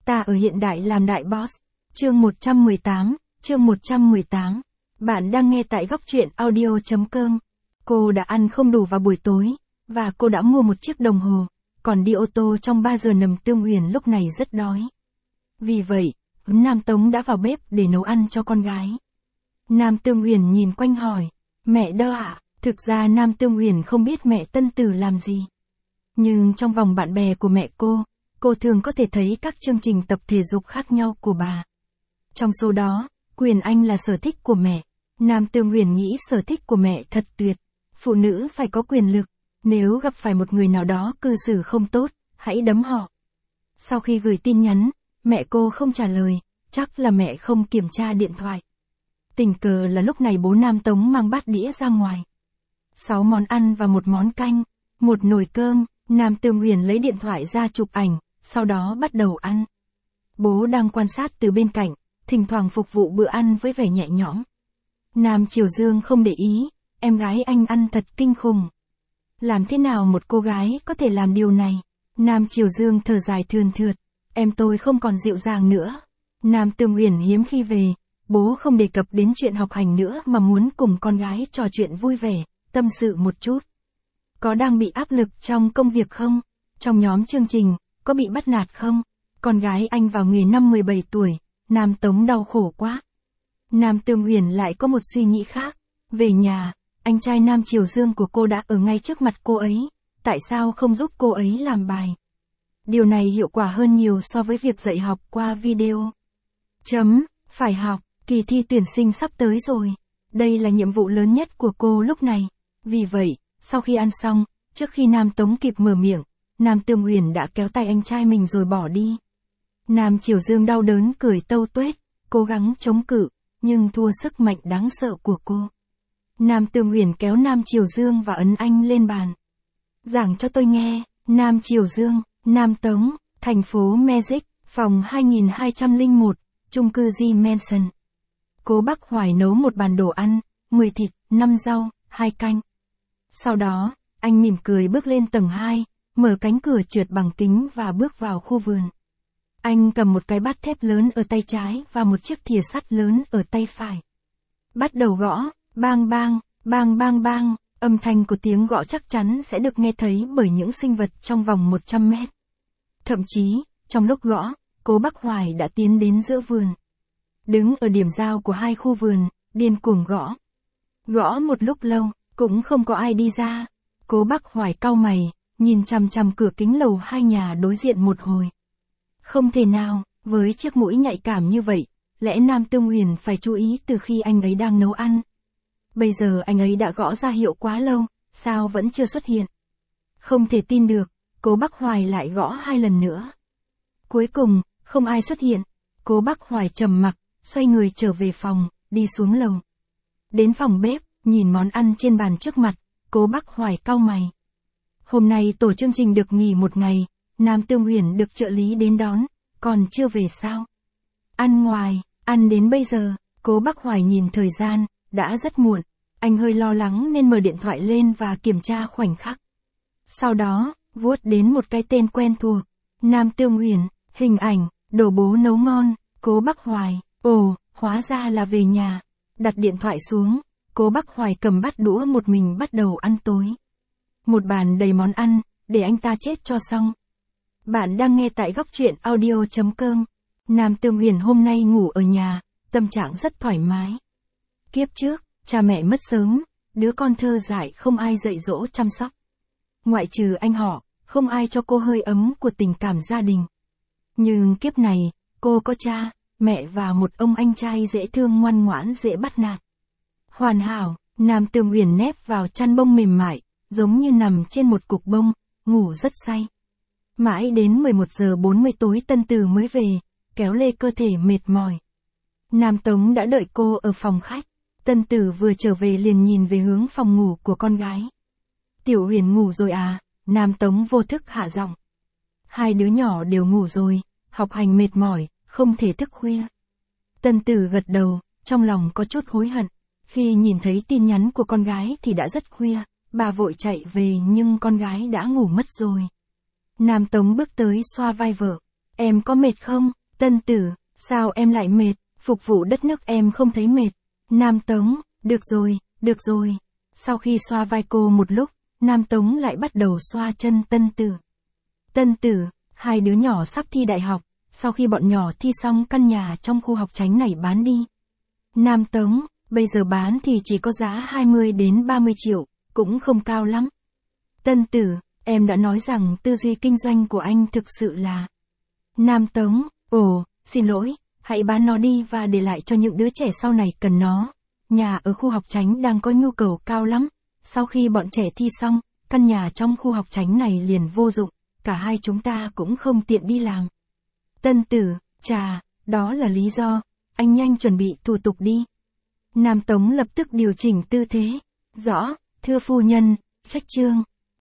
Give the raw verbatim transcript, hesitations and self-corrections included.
Ta ở hiện đại làm đại boss. Chương một trăm mười tám, chương một trăm mười tám. Bạn đang nghe tại góc truyện audio chấm com. Cô đã ăn không đủ vào buổi tối, và cô đã mua một chiếc đồng hồ, còn đi ô tô trong ba giờ nằm. Tương Huyền lúc này rất đói. Vì vậy, Nam Tống đã vào bếp để nấu ăn cho con gái. Nam Tương Huyền nhìn quanh hỏi, mẹ đơ ạ? Thực ra Nam Tương Huyền không biết mẹ Tân Tử làm gì. Nhưng trong vòng bạn bè của mẹ cô, cô thường có thể thấy các chương trình tập thể dục khác nhau của bà. Trong số đó, quyền Anh là sở thích của mẹ. Nam Tương Huyền nghĩ sở thích của mẹ thật tuyệt. Phụ nữ phải có quyền lực. Nếu gặp phải một người nào đó cư xử không tốt, hãy đấm họ. Sau khi gửi tin nhắn, mẹ cô không trả lời, chắc là mẹ không kiểm tra điện thoại. Tình cờ là lúc này bố Nam Tống mang bát đĩa ra ngoài. Sáu món ăn và một món canh, một nồi cơm. Nam Tương Huyền lấy điện thoại ra chụp ảnh, sau đó bắt đầu ăn. Bố đang quan sát từ bên cạnh, thỉnh thoảng phục vụ bữa ăn với vẻ nhẹ nhõm. Nam Triều Dương không để ý, em gái anh ăn thật kinh khủng. Làm thế nào một cô gái có thể làm điều này? Nam Triều Dương thở dài thườn thượt, em tôi không còn dịu dàng nữa. Nam Tương Huyền hiếm khi về, bố không đề cập đến chuyện học hành nữa mà muốn cùng con gái trò chuyện vui vẻ, tâm sự một chút. Có đang bị áp lực trong công việc không? Trong nhóm chương trình, có bị bắt nạt không? Con gái anh vào nghề năm mười bảy tuổi, Nam Tống đau khổ quá. Nam Tương Huyền lại có một suy nghĩ khác. Về nhà, anh trai Nam Triều Dương của cô đã ở ngay trước mặt cô ấy, tại sao không giúp cô ấy làm bài? Điều này hiệu quả hơn nhiều so với việc dạy học qua video. Chấm, phải học, kỳ thi tuyển sinh sắp tới rồi. Đây là nhiệm vụ lớn nhất của cô lúc này. Vì vậy, sau khi ăn xong, trước khi Nam Tống kịp mở miệng, Nam Tương Huyền đã kéo tay anh trai mình rồi bỏ đi. Nam Triều Dương đau đớn cười tâu tuét, cố gắng chống cự, nhưng thua sức mạnh đáng sợ của cô. Nam Tương Huyền kéo Nam Triều Dương và ấn anh lên bàn. Giảng cho tôi nghe. Nam Triều Dương, Nam Tống, thành phố Magic, phòng hai nghìn hai trăm lẻ một, chung cư G Mansion. Cố Bắc Hoài nấu một bàn đồ ăn, mười thịt, năm rau, hai canh. Sau đó, anh mỉm cười bước lên tầng hai, mở cánh cửa trượt bằng kính và bước vào khu vườn. Anh cầm một cái bát thép lớn ở tay trái và một chiếc thìa sắt lớn ở tay phải. Bắt đầu gõ, bang bang, bang bang bang, âm thanh của tiếng gõ chắc chắn sẽ được nghe thấy bởi những sinh vật trong vòng một trăm mét. Thậm chí, trong lúc gõ, Cố Bắc Hoài đã tiến đến giữa vườn. Đứng ở điểm giao của hai khu vườn, điên cuồng gõ. Gõ một lúc lâu, cũng không có ai đi ra. Cố Bắc Hoài cau mày, nhìn chằm chằm cửa kính lầu hai nhà đối diện một hồi. Không thể nào, với chiếc mũi nhạy cảm như vậy, lẽ Nam Tương Huyền phải chú ý từ khi anh ấy đang nấu ăn. Bây giờ anh ấy đã gõ ra hiệu quá lâu, sao vẫn chưa xuất hiện? Không thể tin được, Cố Bắc Hoài lại gõ hai lần nữa. Cuối cùng, không ai xuất hiện. Cố Bắc Hoài trầm mặc, xoay người trở về phòng, đi xuống lầu. Đến phòng bếp, nhìn món ăn trên bàn trước mặt, Cố Bắc Hoài cau mày. Hôm nay tổ chương trình được nghỉ một ngày, Nam Tương Huyền được trợ lý đến đón, còn chưa về sao? Ăn ngoài, ăn đến bây giờ. Cố Bắc Hoài nhìn thời gian, đã rất muộn. Anh hơi lo lắng nên mở điện thoại lên và kiểm tra khoảnh khắc. Sau đó, vuốt đến một cái tên quen thuộc. Nam Tương Huyền, hình ảnh, đồ bố nấu ngon. Cố Bắc Hoài, ồ, hóa ra là về nhà. Đặt điện thoại xuống, Cố Bắc Hoài cầm bát đũa một mình bắt đầu ăn tối. Một bàn đầy món ăn, để anh ta chết cho xong. Bạn đang nghe tại góc truyện audio chấm com. Nam Tương Huyền hôm nay ngủ ở nhà, tâm trạng rất thoải mái. Kiếp trước, cha mẹ mất sớm, đứa con thơ dại không ai dạy dỗ chăm sóc. Ngoại trừ anh họ, không ai cho cô hơi ấm của tình cảm gia đình. Nhưng kiếp này, cô có cha, mẹ và một ông anh trai dễ thương ngoan ngoãn dễ bắt nạt. Hoàn hảo, Nam Tương Huyền nép vào chăn bông mềm mại, giống như nằm trên một cục bông, ngủ rất say. Mãi đến mười một giờ bốn mươi tối Tân Tử mới về, kéo lê cơ thể mệt mỏi. Nam Tống đã đợi cô ở phòng khách. Tân Tử vừa trở về liền nhìn về hướng phòng ngủ của con gái. Tiểu Huyền ngủ rồi à? Nam Tống vô thức hạ giọng. Hai đứa nhỏ đều ngủ rồi, học hành mệt mỏi, không thể thức khuya. Tân Tử gật đầu, trong lòng có chút hối hận. Khi nhìn thấy tin nhắn của con gái thì đã rất khuya, bà vội chạy về nhưng con gái đã ngủ mất rồi. Nam Tống bước tới xoa vai vợ. Em có mệt không? Tân Tử, sao em lại mệt? Phục vụ đất nước em không thấy mệt. Nam Tống, được rồi, được rồi. Sau khi xoa vai cô một lúc, Nam Tống lại bắt đầu xoa chân Tân Tử. Tân Tử, hai đứa nhỏ sắp thi đại học, sau khi bọn nhỏ thi xong căn nhà trong khu học chánh này bán đi. Nam Tống, bây giờ bán thì chỉ có giá hai mươi đến ba mươi triệu, cũng không cao lắm. Tân Tử, em đã nói rằng tư duy kinh doanh của anh thực sự là... Nam Tống, ồ, xin lỗi, hãy bán nó đi và để lại cho những đứa trẻ sau này cần nó. Nhà ở khu học chánh đang có nhu cầu cao lắm. Sau khi bọn trẻ thi xong, căn nhà trong khu học chánh này liền vô dụng, cả hai chúng ta cũng không tiện đi làm. Tân Tử, chà, đó là lý do, anh nhanh chuẩn bị thủ tục đi. Nam Tống lập tức điều chỉnh tư thế. Rõ, thưa phu nhân, trách chương.